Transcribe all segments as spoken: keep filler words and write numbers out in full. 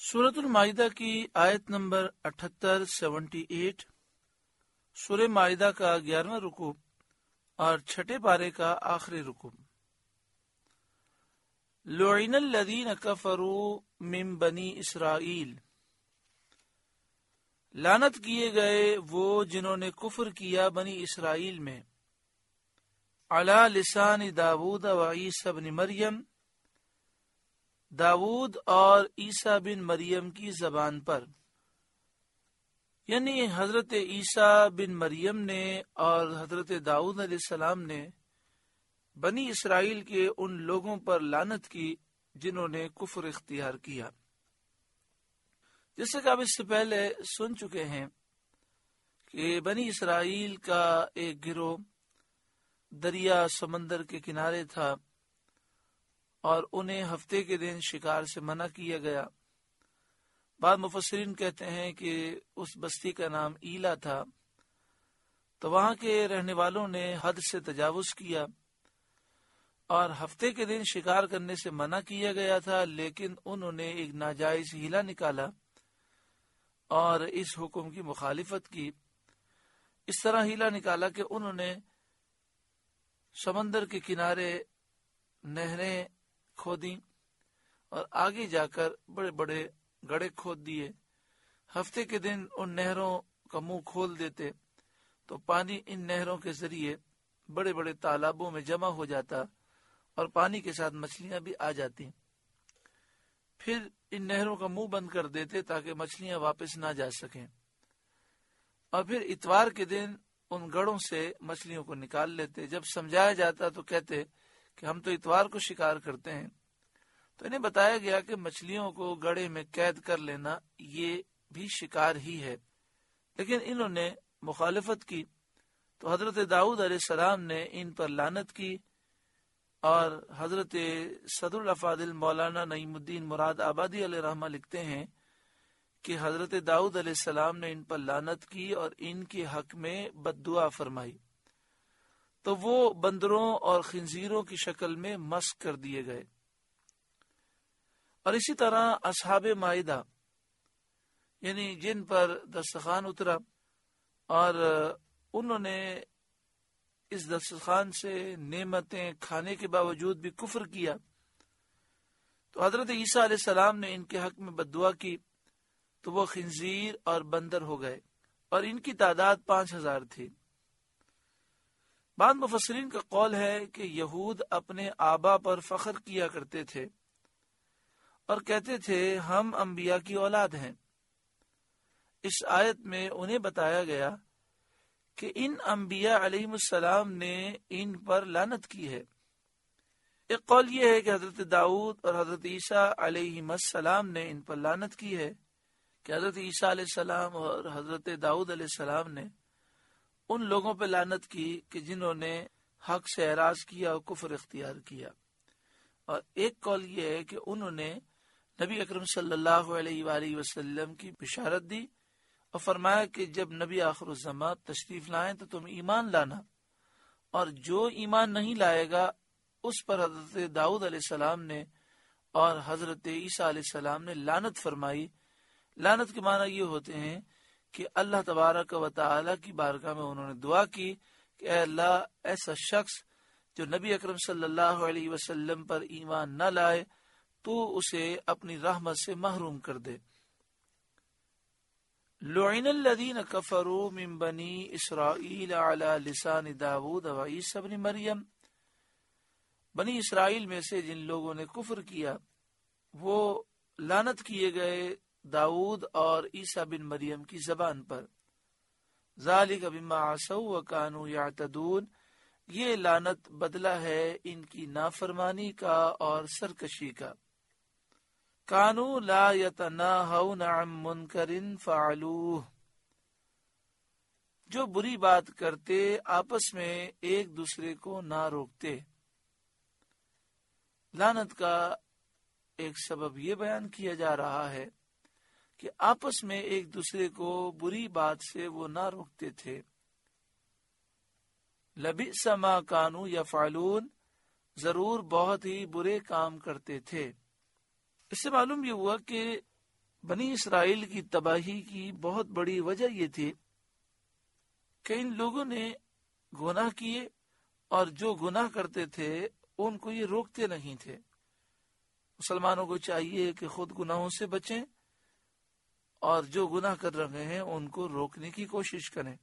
سورۃ المائدہ کی آیت نمبر اٹھہتر سیونٹی ایٹ سورہ مائدہ کا گیارہواں رکوع اور چھٹے پارے کا آخری رکوع۔ لعن الذین کفروا من بنی اسرائیل، لعنت کیے گئے وہ جنہوں نے کفر کیا بنی اسرائیل میں، علی لسان داود و عیسی بن مریم، داود اور عیسیٰ بن مریم کی زبان پر، یعنی حضرت عیسیٰ بن مریم نے اور حضرت داؤد علیہ السلام نے بنی اسرائیل کے ان لوگوں پر لعنت کی جنہوں نے کفر اختیار کیا۔ جیسے کہ آپ اس سے پہلے سن چکے ہیں کہ بنی اسرائیل کا ایک گروہ دریا سمندر کے کنارے تھا اور انہیں ہفتے کے دن شکار سے منع کیا گیا۔ بعض مفسرین کہتے ہیں کہ اس بستی کا نام ایلا تھا، تو وہاں کے رہنے والوں نے حد سے تجاوز کیا اور ہفتے کے دن شکار کرنے سے منع کیا گیا تھا، لیکن انہوں نے ایک ناجائز ہیلا نکالا اور اس حکم کی مخالفت کی۔ اس طرح ہیلا نکالا کہ انہوں نے سمندر کے کنارے نہریں کھودی اور آگے جا کر بڑے بڑے گڑھے کھود دیے۔ ہفتے کے دن ان نہروں کا منہ کھول دیتے تو پانی ان نہروں کے ذریعے بڑے بڑے تالابوں میں جمع ہو جاتا اور پانی کے ساتھ مچھلیاں بھی آ جاتی۔ پھر ان نہروں کا منہ بند کر دیتے تاکہ مچھلیاں واپس نہ جا سکیں، اور پھر اتوار کے دن ان گڑھوں سے مچھلیوں کو نکال لیتے۔ جب سمجھایا جاتا تو کہتے کہ ہم تو اتوار کو شکار کرتے ہیں، تو انہیں بتایا گیا کہ مچھلیوں کو گڑھے میں قید کر لینا یہ بھی شکار ہی ہے، لیکن انہوں نے مخالفت کی تو حضرت داؤد علیہ السلام نے ان پر لعنت کی، اور حضرت صدر الافاضل مولانا نعیم الدین مراد آبادی علیہ رحمہ لکھتے ہیں کہ حضرت داؤد علیہ السلام نے ان پر لعنت کی اور ان کے حق میں بد دعا فرمائی، تو وہ بندروں اور خنزیروں کی شکل میں مسخ کر دیے گئے۔ اور اسی طرح اصحاب مائدہ، یعنی جن پر دسترخوان اترا اور انہوں نے اس دسترخوان سے نعمتیں کھانے کے باوجود بھی کفر کیا، تو حضرت عیسیٰ علیہ السلام نے ان کے حق میں بد دعا کی تو وہ خنزیر اور بندر ہو گئے، اور ان کی تعداد پانچ ہزار تھی۔ بعض مفسرین کا قول ہے کہ یہود اپنے آبا پر فخر کیا کرتے تھے اور کہتے تھے ہم انبیاء کی اولاد ہیں۔ اس آیت میں انہیں بتایا گیا کہ ان انبیاء علیہ السلام نے ان پر لعنت کی ہے۔ ایک قول یہ ہے کہ حضرت داؤد اور حضرت عیسیٰ علیہ السلام نے ان پر لعنت کی ہے، کہ حضرت عیسیٰ علیہ السلام اور حضرت داؤد علیہ السلام نے ان لوگوں پہ لعنت کی کہ جنہوں نے حق سے اعراض کیا اور کفر اختیار کیا۔ اور ایک قول یہ ہے کہ انہوں نے نبی اکرم صلی اللہ علیہ وآلہ وسلم کی بشارت دی اور فرمایا کہ جب نبی آخر الزمان تشریف لائیں تو تم ایمان لانا، اور جو ایمان نہیں لائے گا اس پر حضرت داؤد علیہ السلام نے اور حضرت عیسیٰ علیہ السلام نے لعنت فرمائی۔ لعنت کے معنی یہ ہوتے ہیں کہ اللہ تبارک و تعالی کی بارگاہ میں انہوں نے دعا کی کہ اے اللہ، ایسا شخص جو نبی اکرم صلی اللہ علیہ وسلم پر ایمان نہ لائے تو اسے اپنی رحمت سے محروم کر دے۔ لعن الذین کفروا من بنی اسرائیل علی لسان داود و عیسی بن مریم، بنی اسرائیل میں سے جن لوگوں نے کفر کیا وہ لعنت کیے گئے داؤد اور عیسیٰ بن مریم کی زبان پر۔ ذالک بما عصوا وکانوا یعتدون، یہ لعنت بدلہ ہے ان کی نافرمانی کا اور سرکشی کا۔ کانوا لا یتناہون عن منکر فعلوہ، جو بری بات کرتے آپس میں ایک دوسرے کو نہ روکتے۔ لعنت کا ایک سبب یہ بیان کیا جا رہا ہے کہ آپس میں ایک دوسرے کو بری بات سے وہ نہ روکتے تھے۔ لبئس ما کانوا یفعلون، ضرور بہت ہی برے کام کرتے تھے۔ اس سے معلوم یہ ہوا کہ بنی اسرائیل کی تباہی کی بہت بڑی وجہ یہ تھی کہ ان لوگوں نے گناہ کیے اور جو گناہ کرتے تھے ان کو یہ روکتے نہیں تھے۔ مسلمانوں کو چاہیے کہ خود گناہوں سے بچیں اور جو گناہ کر رہے ہیں ان کو روکنے کی کوشش کریں۔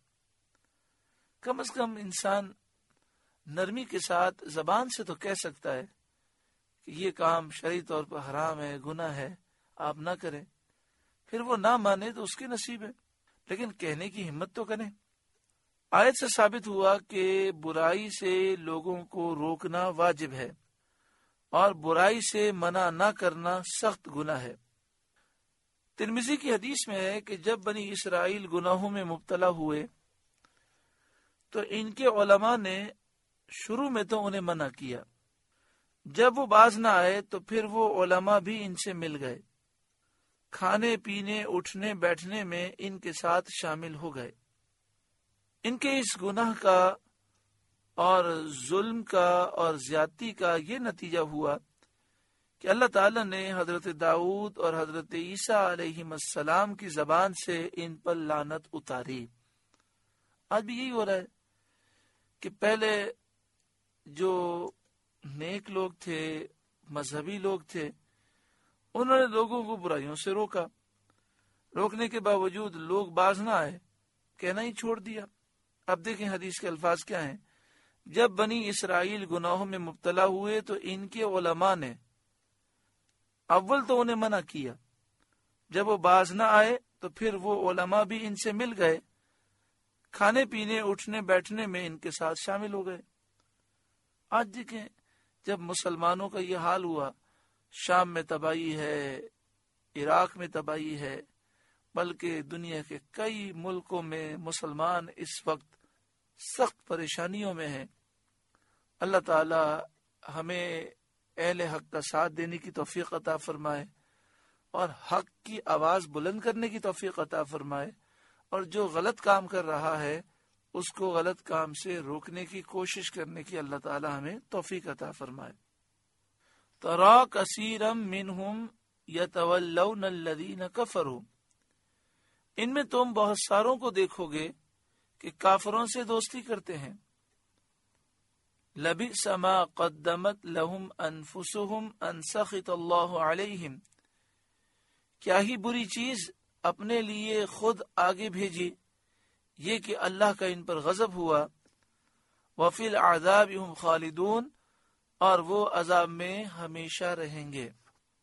کم از کم انسان نرمی کے ساتھ زبان سے تو کہہ سکتا ہے کہ یہ کام شرعی طور پر حرام ہے، گناہ ہے، آپ نہ کریں۔ پھر وہ نہ مانے تو اس کے نصیب ہے، لیکن کہنے کی ہمت تو کریں۔ آیت سے ثابت ہوا کہ برائی سے لوگوں کو روکنا واجب ہے اور برائی سے منع نہ کرنا سخت گناہ ہے۔ ترمذی کی حدیث میں ہے کہ جب بنی اسرائیل گناہوں میں مبتلا ہوئے تو ان کے علماء نے شروع میں تو انہیں منع کیا، جب وہ باز نہ آئے تو پھر وہ علماء بھی ان سے مل گئے، کھانے پینے اٹھنے بیٹھنے میں ان کے ساتھ شامل ہو گئے۔ ان کے اس گناہ کا اور ظلم کا اور زیادتی کا یہ نتیجہ ہوا کہ اللہ تعالیٰ نے حضرت داؤد اور حضرت عیسیٰ علیہ السلام کی زبان سے ان پر لعنت اتاری۔ آج بھی یہی ہو رہا ہے کہ پہلے جو نیک لوگ تھے، مذہبی لوگ تھے، انہوں نے لوگوں کو برائیوں سے روکا، روکنے کے باوجود لوگ باز نہ آئے، کہنا ہی چھوڑ دیا۔ اب دیکھیں حدیث کے الفاظ کیا ہیں۔ جب بنی اسرائیل گناہوں میں مبتلا ہوئے تو ان کے علماء نے اول تو انہیں منع کیا، جب وہ باز نہ آئے تو پھر وہ علماء بھی ان سے مل گئے، کھانے پینے اٹھنے بیٹھنے میں ان کے ساتھ شامل ہو گئے۔ آج دیکھیں جب مسلمانوں کا یہ حال ہوا، شام میں تباہی ہے، عراق میں تباہی ہے، بلکہ دنیا کے کئی ملکوں میں مسلمان اس وقت سخت پریشانیوں میں ہیں۔ اللہ تعالی ہمیں اہل حق کا ساتھ دینے کی توفیق عطا فرمائے اور حق کی آواز بلند کرنے کی توفیق عطا فرمائے، اور جو غلط کام کر رہا ہے اس کو غلط کام سے روکنے کی کوشش کرنے کی اللہ تعالی ہمیں توفیق عطا فرمائے۔ ترى كثيرا منهم يتولون الذين كفروا، ان میں تم بہت ساروں کو دیکھو گے کہ کافروں سے دوستی کرتے ہیں۔ لبئس ما قدمت لهم انفسهم ان سخط اللہ علیہم، کیا ہی بری چیز اپنے لیے خود آگے بھیجی یہ کہ اللہ کا ان پر غضب ہوا۔ وفی العذاب هم خالدون، اور وہ عذاب میں ہمیشہ رہیں گے۔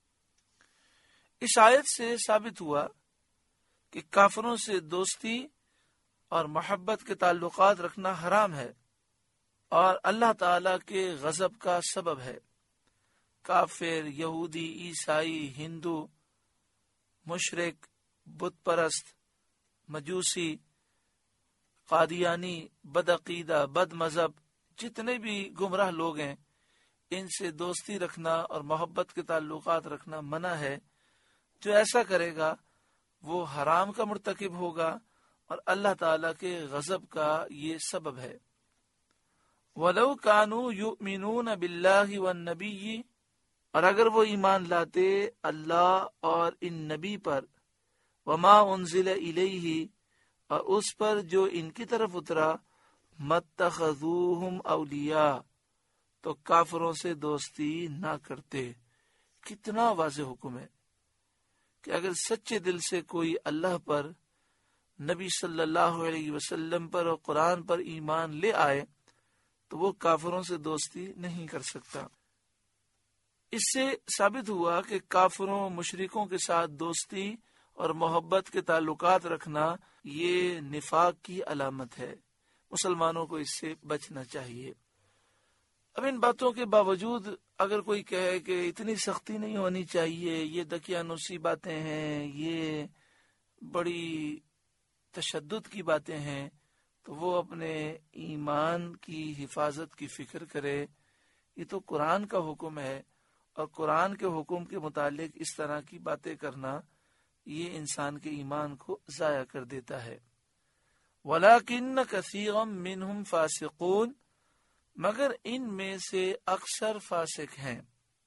اس آیت سے ثابت ہوا کہ کافروں سے دوستی اور محبت کے تعلقات رکھنا حرام ہے اور اللہ تعالی کے غضب کا سبب ہے۔ کافر، یہودی، عیسائی، ہندو، مشرک، بت پرست، مجوسی، قادیانی، بدعقیدہ، بد مذہب، جتنے بھی گمراہ لوگ ہیں، ان سے دوستی رکھنا اور محبت کے تعلقات رکھنا منع ہے۔ جو ایسا کرے گا وہ حرام کا مرتکب ہوگا اور اللہ تعالی کے غضب کا یہ سبب ہے۔ وَلَوْ كَانُوا يُؤْمِنُونَ بِاللَّهِ وَالنَّبِيِّ، اور اگر وہ ایمان لاتے اللہ اور ان نبی پر، وَمَا أُنزِلَ إِلَيْهِ، اور اس پر جو ان کی طرف اترا، مَتَّخَذُوهُمْ أَوْلِيَاءَ، تو کافروں سے دوستی نہ کرتے۔ کتنا واضح حکم ہے کہ اگر سچے دل سے کوئی اللہ پر، نبی صلی اللہ علیہ وسلم پر اور قرآن پر ایمان لے آئے تو وہ کافروں سے دوستی نہیں کر سکتا۔ اس سے ثابت ہوا کہ کافروں مشرکوں کے ساتھ دوستی اور محبت کے تعلقات رکھنا یہ نفاق کی علامت ہے، مسلمانوں کو اس سے بچنا چاہیے۔ اب ان باتوں کے باوجود اگر کوئی کہے کہ اتنی سختی نہیں ہونی چاہیے، یہ دقیانوسی باتیں ہیں، یہ بڑی تشدد کی باتیں ہیں، تو وہ اپنے ایمان کی حفاظت کی فکر کرے۔ یہ تو قرآن کا حکم ہے اور قرآن کے حکم کے متعلق اس طرح کی باتیں کرنا یہ انسان کے ایمان کو ضائع کر دیتا ہے۔ وَلَكِنَّ كَثِيرًا مِّنْهُمْ فَاسِقُونَ، مگر ان میں سے اکثر فاسق ہیں۔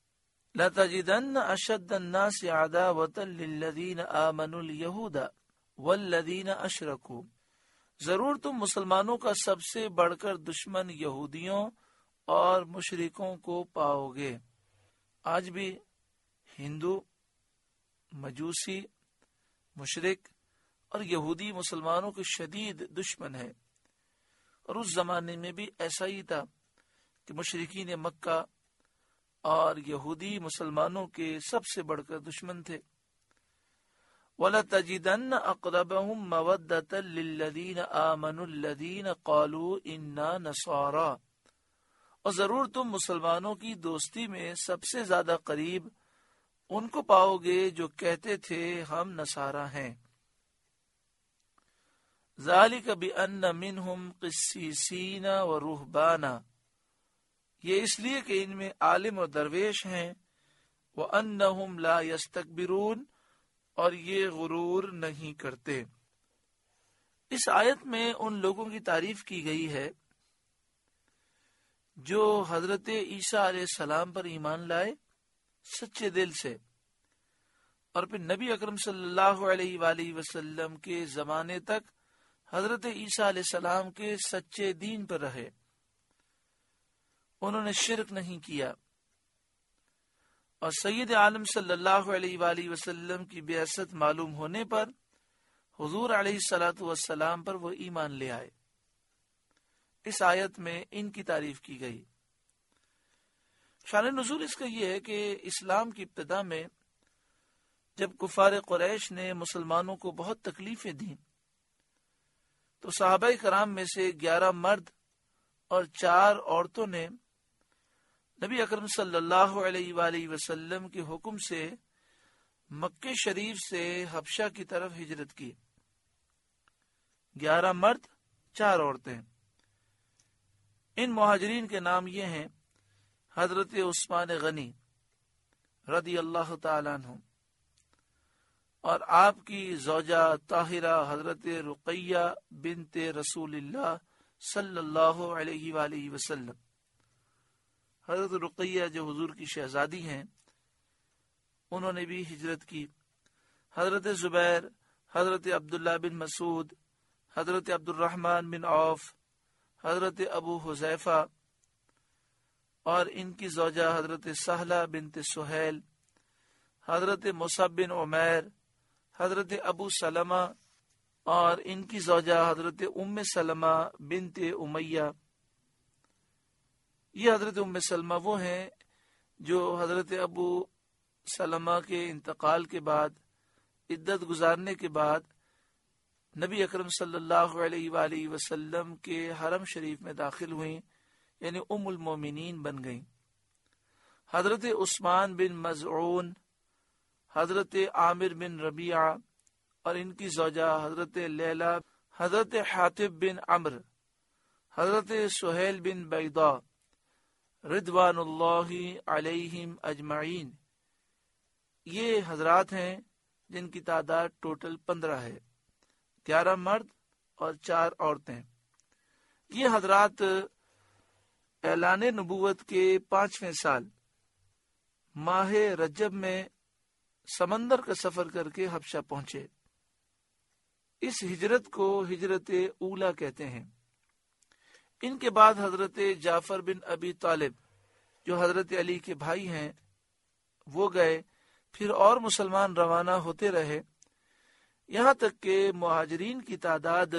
لَتَجِدَنَّ أَشَدَّ النَّاسِ عَدَاوَةً لِلَّذِينَ آمَنُوا الْيَهُودَ وَالَّذِينَ أَشْرَكُوا، ضرور تم مسلمانوں کا سب سے بڑھ کر دشمن یہودیوں اور مشرکوں کو پاؤ گے۔ آج بھی ہندو، مجوسی، مشرک اور یہودی مسلمانوں کے شدید دشمن ہے، اور اس زمانے میں بھی ایسا ہی تھا کہ مشرکین مکہ اور یہودی مسلمانوں کے سب سے بڑھ کر دشمن تھے۔ وَلَتَجِدَنَّ أَقْرَبَهُمْ مَوَدَّةً لِلَّذِينَ آمَنُوا الَّذِينَ قَالُوا إِنَّا نَصَارَىٰ، اور ضرور تم مسلمانوں کی دوستی میں سب سے زیادہ قریب ان کو پاؤ گے جو کہتے تھے ہم نصارہ ہیں۔ ذَلِكَ بِأَنَّ مِنْهُمْ قِسِّيسِينَ وَرُهْبَانًا، یہ اس لیے کہ ان میں عالم اور درویش ہیں، وَأَنَّهُمْ لَا يَسْتَكْبِرُونَ، اور یہ غرور نہیں کرتے۔ اس آیت میں ان لوگوں کی تعریف کی گئی ہے جو حضرت عیسیٰ علیہ السلام پر ایمان لائے سچے دل سے، اور پھر نبی اکرم صلی اللہ علیہ وآلہ وسلم کے زمانے تک حضرت عیسیٰ علیہ السلام کے سچے دین پر رہے، انہوں نے شرک نہیں کیا، اور سید عالم صلی اللہ علیہ وآلہ وسلم کی بعثت معلوم ہونے پر حضور علیہ الصلاۃ والسلام پر وہ ایمان لے آئے۔ اس آیت میں ان کی تعریف کی گئی۔ شان نزول اس کا یہ ہے کہ اسلام کی ابتدا میں جب کفار قریش نے مسلمانوں کو بہت تکلیفیں دیں تو صحابہ کرام میں سے گیارہ مرد اور چار عورتوں نے نبی اکرم صلی اللہ علیہ وآلہ وسلم کے حکم سے مکہ شریف سے حبشہ کی طرف ہجرت کی۔ گیارہ مرد، چار عورتیں۔ ان مہاجرین کے نام یہ ہیں: حضرت عثمان غنی رضی اللہ تعالیٰ عنہ، اور آپ کی زوجہ طاہرہ حضرت رقیہ بنت رسول اللہ صلی اللہ علیہ وآلہ وسلم۔ حضرت رقیہ جو حضور کی شہزادی ہیں، انہوں نے بھی ہجرت کی۔ حضرت زبیر، حضرت عبداللہ بن مسعود، حضرت عبد الرحمن بن عوف، حضرت ابو حذیفہ اور ان کی زوجہ حضرت سہلہ بنت سہیل، حضرت مصعب بن عمیر، حضرت ابو سلمہ اور ان کی زوجہ حضرت ام سلمہ بنت امیہ۔ یہ حضرت ام سلمہ وہ ہیں جو حضرت ابو سلمہ کے انتقال کے بعد عدت گزارنے کے بعد نبی اکرم صلی اللہ علیہ وآلہ وسلم کے حرم شریف میں داخل ہوئیں، یعنی ام المومنین بن گئیں۔ حضرت عثمان بن مظعون، حضرت عامر بن ربیعہ اور ان کی زوجہ حضرت لیلہ، حضرت حاتب بن عمرو، حضرت سہیل بن بیضاء رضوان اللہ علیہم اجمعین، یہ حضرات ہیں جن کی تعداد ٹوٹل پندرہ ہے، گیارہ مرد اور چار عورتیں۔ یہ حضرات اعلان نبوت کے پانچویں سال ماہ رجب میں سمندر کا سفر کر کے حبشہ پہنچے۔ اس ہجرت کو ہجرت اولا کہتے ہیں۔ ان کے بعد حضرت جعفر بن ابی طالب جو حضرت علی کے بھائی ہیں وہ گئے، پھر اور مسلمان روانہ ہوتے رہے، یہاں تک کہ مہاجرین کی تعداد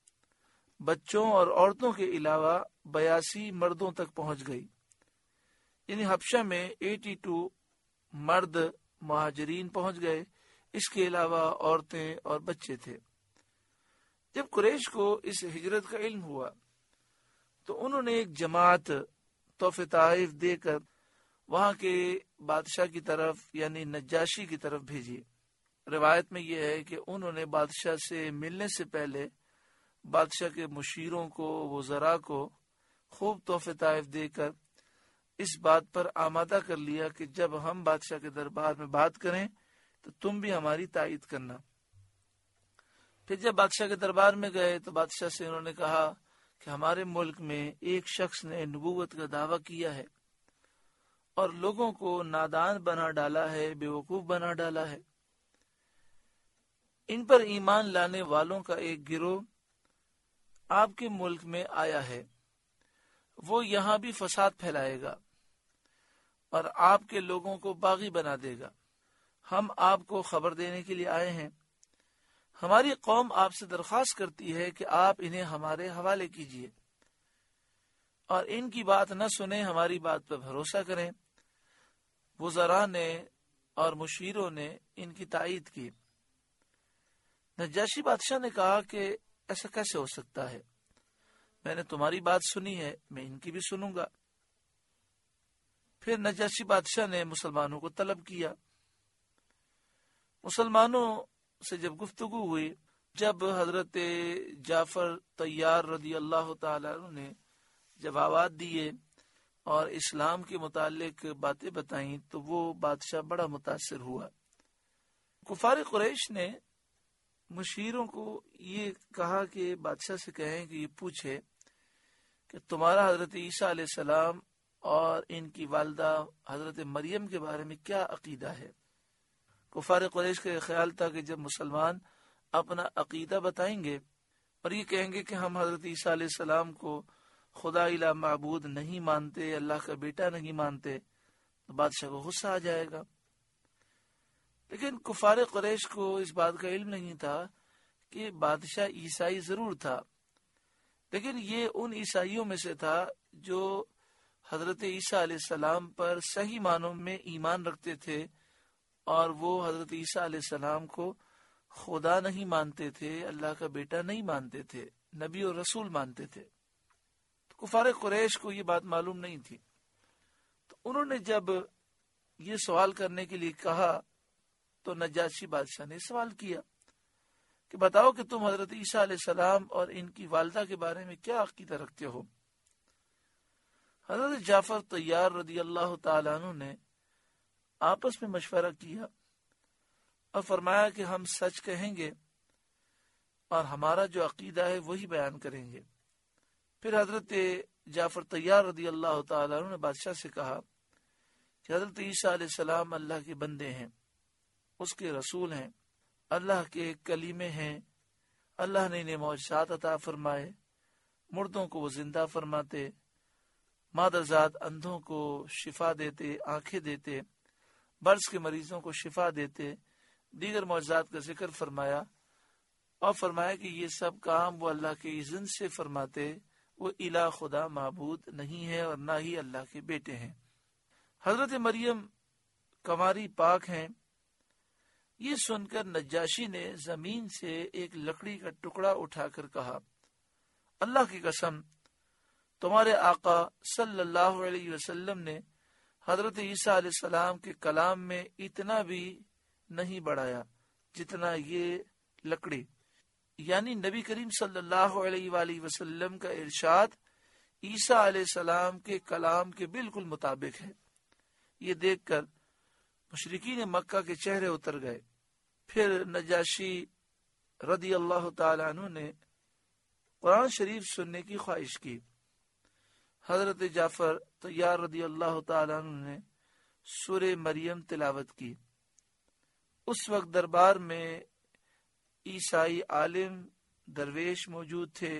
بچوں اور عورتوں کے علاوہ بیاسی مردوں تک پہنچ گئی، یعنی حبشہ میں اٹھاسی مرد مہاجرین پہنچ گئے، اس کے علاوہ عورتیں اور بچے تھے۔ جب قریش کو اس ہجرت کا علم ہوا تو انہوں نے ایک جماعت تحفہ طائف دے کر وہاں کے بادشاہ کی طرف یعنی نجاشی کی طرف بھیجی۔ روایت میں یہ ہے کہ انہوں نے بادشاہ سے ملنے سے پہلے بادشاہ کے مشیروں کو، وزراء کو خوب تحفہ طائف دے کر اس بات پر آمادہ کر لیا کہ جب ہم بادشاہ کے دربار میں بات کریں تو تم بھی ہماری تائید کرنا۔ پھر جب بادشاہ کے دربار میں گئے تو بادشاہ سے انہوں نے کہا کہ ہمارے ملک میں ایک شخص نے نبوت کا دعویٰ کیا ہے اور لوگوں کو نادان بنا ڈالا ہے، بے وقوف بنا ڈالا ہے۔ ان پر ایمان لانے والوں کا ایک گروہ آپ کے ملک میں آیا ہے، وہ یہاں بھی فساد پھیلائے گا اور آپ کے لوگوں کو باغی بنا دے گا۔ ہم آپ کو خبر دینے کے لیے آئے ہیں، ہماری قوم آپ سے درخواست کرتی ہے کہ آپ انہیں ہمارے حوالے کیجیے اور ان کی بات نہ سنیں، ہماری بات پر بھروسہ کریں۔ وزراء نے اور مشیروں نے ان کی تائید کی۔ نجاشی بادشاہ نے کہا کہ ایسا کیسے ہو سکتا ہے؟ میں نے تمہاری بات سنی ہے، میں ان کی بھی سنوں گا۔ پھر نجاشی بادشاہ نے مسلمانوں کو طلب کیا۔ مسلمانوں سے جب گفتگو ہوئی، جب حضرت جعفر طیار رضی اللہ تعالیٰ عنہ نے جوابات دیے اور اسلام کے متعلق باتیں بتائیں تو وہ بادشاہ بڑا متاثر ہوا۔ کفار قریش نے مشیروں کو یہ کہا کہ بادشاہ سے کہیں کہ یہ پوچھے کہ تمہارا حضرت عیسیٰ علیہ السلام اور ان کی والدہ حضرت مریم کے بارے میں کیا عقیدہ ہے۔ کفار قریش کا خیال تھا کہ جب مسلمان اپنا عقیدہ بتائیں گے اور یہ کہیں گے کہ ہم حضرت عیسیٰ علیہ السلام کو خدا الہ معبود نہیں مانتے، اللہ کا بیٹا نہیں مانتے، تو بادشاہ کو غصہ آ جائے گا۔ لیکن کفار قریش کو اس بات کا علم نہیں تھا کہ بادشاہ عیسائی ضرور تھا، لیکن یہ ان عیسائیوں میں سے تھا جو حضرت عیسیٰ علیہ السلام پر صحیح معنوں میں ایمان رکھتے تھے اور وہ حضرت عیسیٰ علیہ السلام کو خدا نہیں مانتے تھے، اللہ کا بیٹا نہیں مانتے تھے، نبی اور رسول مانتے تھے۔ تو کفار قریش کو یہ بات معلوم نہیں تھی، تو انہوں نے جب یہ سوال کرنے کے لیے کہا تو نجاشی بادشاہ نے سوال کیا کہ بتاؤ کہ تم حضرت عیسیٰ علیہ السلام اور ان کی والدہ کے بارے میں کیا عقیدہ رکھتے ہو۔ حضرت جعفر طیار رضی اللہ تعالیٰ عنہ نے آپس میں مشورہ کیا اور فرمایا کہ ہم سچ کہیں گے اور ہمارا جو عقیدہ ہے وہی بیان کریں گے۔ پھر حضرت جعفر طیار رضی اللہ تعالیٰ عنہ نے بادشاہ سے کہا کہ حضرت عیسیٰ علیہ السلام اللہ کے بندے ہیں، اس کے رسول ہیں، اللہ کے کلیمے ہیں، اللہ نے انہیں معجزات عطا فرمائے، مردوں کو وہ زندہ فرماتے، مادرزاد اندھوں کو شفا دیتے، آنکھیں دیتے، برس کے مریضوں کو شفا دیتے، دیگر معجزات کا ذکر فرمایا اور فرمایا کہ یہ سب کام وہ اللہ کے اذن سے فرماتے، وہ الہ خدا معبود نہیں ہے اور نہ ہی اللہ کے بیٹے ہیں۔ حضرت مریم کنواری پاک ہیں۔ یہ سن کر نجاشی نے زمین سے ایک لکڑی کا ٹکڑا اٹھا کر کہا، اللہ کی قسم، تمہارے آقا صلی اللہ علیہ وسلم نے حضرت عیسیٰ علیہ السلام کے کلام میں اتنا بھی نہیں بڑھایا جتنا یہ لکڑی، یعنی نبی کریم صلی اللہ علیہ وآلہ وسلم کا ارشاد عیسیٰ علیہ السلام کے کلام کے بالکل مطابق ہے۔ یہ دیکھ کر مشرکین مکہ کے چہرے اتر گئے۔ پھر نجاشی رضی اللہ تعالی عنہ نے قرآن شریف سننے کی خواہش کی۔ حضرت جعفر طیار رضی اللہ تعالی عنہ نے سورہ مریم تلاوت کی۔ اس وقت دربار میں عیسائی عالم درویش موجود تھے۔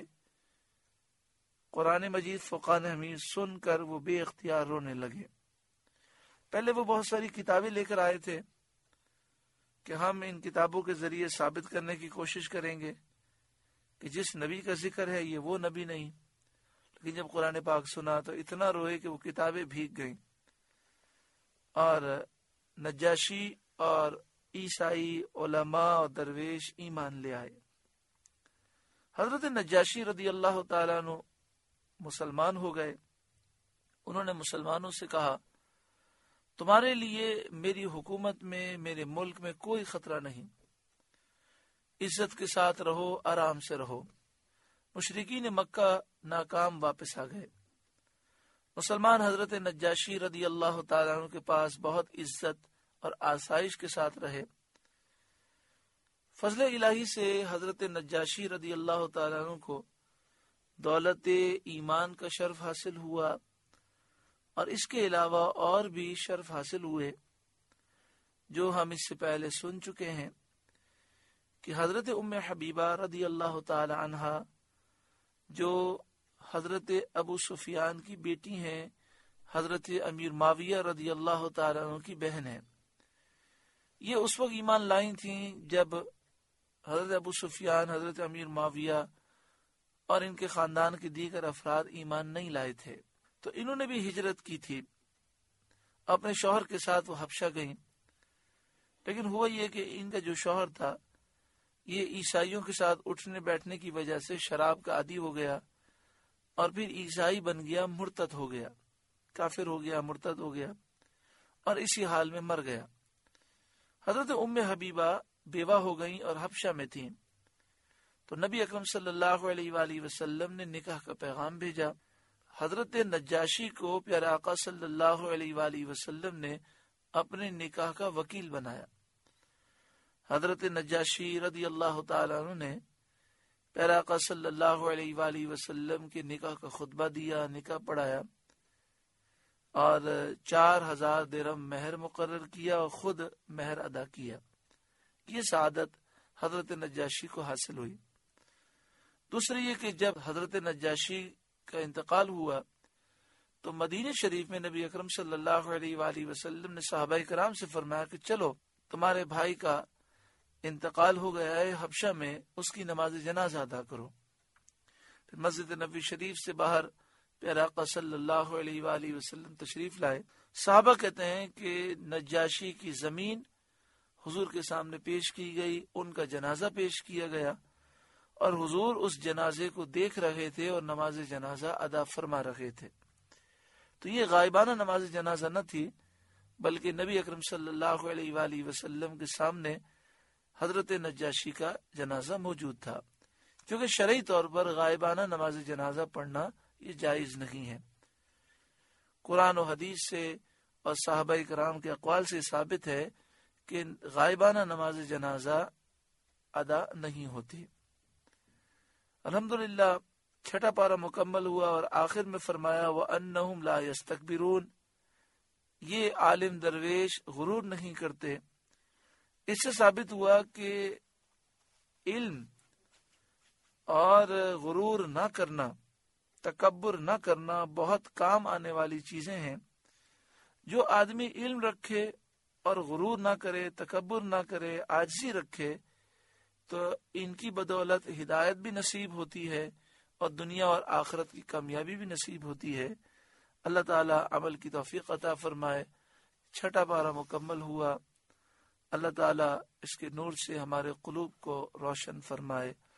قرآن مجید فقان حمید سن کر وہ بے اختیار رونے لگے۔ پہلے وہ بہت ساری کتابیں لے کر آئے تھے کہ ہم ان کتابوں کے ذریعے ثابت کرنے کی کوشش کریں گے کہ جس نبی کا ذکر ہے یہ وہ نبی نہیں، لیکن جب قرآن پاک سنا تو اتنا روئے کہ وہ کتابیں بھیگ گئیں، اور نجاشی اور عیسائی علماء اور درویش ایمان لے آئے۔ حضرت نجاشی رضی اللہ تعالیٰ عنہ مسلمان ہو گئے۔ انہوں نے مسلمانوں سے کہا، تمہارے لیے میری حکومت میں، میرے ملک میں کوئی خطرہ نہیں، عزت کے ساتھ رہو، آرام سے رہو۔ مشرکین مکہ ناکام واپس آ گئے۔ مسلمان حضرت نجاشی رضی اللہ تعالیٰ عنہ کے پاس بہت عزت اور آسائش کے ساتھ رہے۔ فضل الہی سے حضرت نجاشی رضی اللہ تعالیٰ عنہ کو دولت ایمان کا شرف حاصل ہوا اور اس کے علاوہ اور بھی شرف حاصل ہوئے جو ہم اس سے پہلے سن چکے ہیں کہ حضرت ام حبیبہ رضی اللہ تعالی عنہا جو حضرت ابو سفیان کی بیٹی ہیں، حضرت امیر معاویہ رضی اللہ تعالی عنہ کی بہن ہیں، یہ اس وقت ایمان لائی تھیں جب حضرت ابو سفیان، حضرت امیر معاویہ اور ان کے خاندان کے دیگر افراد ایمان نہیں لائے تھے، تو انہوں نے بھی ہجرت کی تھی، اپنے شوہر کے ساتھ وہ حبشہ گئیں۔ لیکن ہوا یہ کہ ان کا جو شوہر تھا یہ عیسائیوں کے ساتھ اٹھنے بیٹھنے کی وجہ سے شراب کا عادی ہو گیا اور پھر عیسائی بن گیا، مرتد ہو گیا، کافر ہو گیا، مرتد ہو گیا اور اسی حال میں مر گیا۔ حضرت ام حبیبہ بیوہ ہو گئیں اور حبشہ میں تھیں، تو نبی اکرم صلی اللہ علیہ وآلہ وسلم نے نکاح کا پیغام بھیجا۔ حضرت نجاشی کو پیارے آقا صلی اللہ علیہ وآلہ وسلم نے اپنے نکاح کا وکیل بنایا۔ حضرت نجاشی رضی اللہ تعالیٰ عنہ نے پیارے آقا صلی اللہ علیہ وآلہ وسلم کے نکاح کا خطبہ دیا، نکاح پڑھایا اور چار ہزار درہم مہر مقرر کیا اور خود مہر ادا کیا۔ یہ سعادت حضرت نجاشی کو حاصل ہوئی۔ دوسری یہ کہ جب حضرت نجاشی کا انتقال ہوا تو مدینہ شریف میں نبی اکرم صلی اللہ علیہ وآلہ وسلم نے صحابہ کرام سے فرمایا کہ چلو تمہارے بھائی کا انتقال ہو گیا ہے حبشہ میں، اس کی نماز جنازہ ادا کرو۔ پھر مسجد نبوی شریف سے باہر پیارے آقا صلی اللہ علیہ وآلہ وسلم تشریف لائے۔ صحابہ کہتے ہیں کہ نجاشی کی زمین حضور کے سامنے پیش کی گئی، ان کا جنازہ پیش کیا گیا اور حضور اس جنازے کو دیکھ رہے تھے اور نماز جنازہ ادا فرما رہے تھے۔ تو یہ غائبانہ نماز جنازہ نہ تھی، بلکہ نبی اکرم صلی اللہ علیہ وآلہ وسلم کے سامنے حضرت نجاشی کا جنازہ موجود تھا، کیونکہ شرعی طور پر غائبانہ نماز جنازہ پڑھنا یہ جائز نہیں ہے۔ قرآن و حدیث سے اور صحابہ کرام کے اقوال سے ثابت ہے کہ غائبانہ نماز جنازہ ادا نہیں ہوتی۔ الحمدللہ چھٹا پارہ مکمل ہوا اور آخر میں فرمایا وَأَنَّهُمْ لَا يَسْتَكْبِرُونَ، یہ عالم درویش غرور نہیں کرتے۔ اس سے ثابت ہوا کہ علم اور غرور نہ کرنا، تکبر نہ کرنا بہت کام آنے والی چیزیں ہیں۔ جو آدمی علم رکھے اور غرور نہ کرے، تکبر نہ کرے، عاجزی رکھے، تو ان کی بدولت ہدایت بھی نصیب ہوتی ہے اور دنیا اور آخرت کی کامیابی بھی نصیب ہوتی ہے۔ اللہ تعالی عمل کی توفیق عطا فرمائے۔ چھٹا پارہ مکمل ہوا۔ اللہ تعالی اس کے نور سے ہمارے قلوب کو روشن فرمائے۔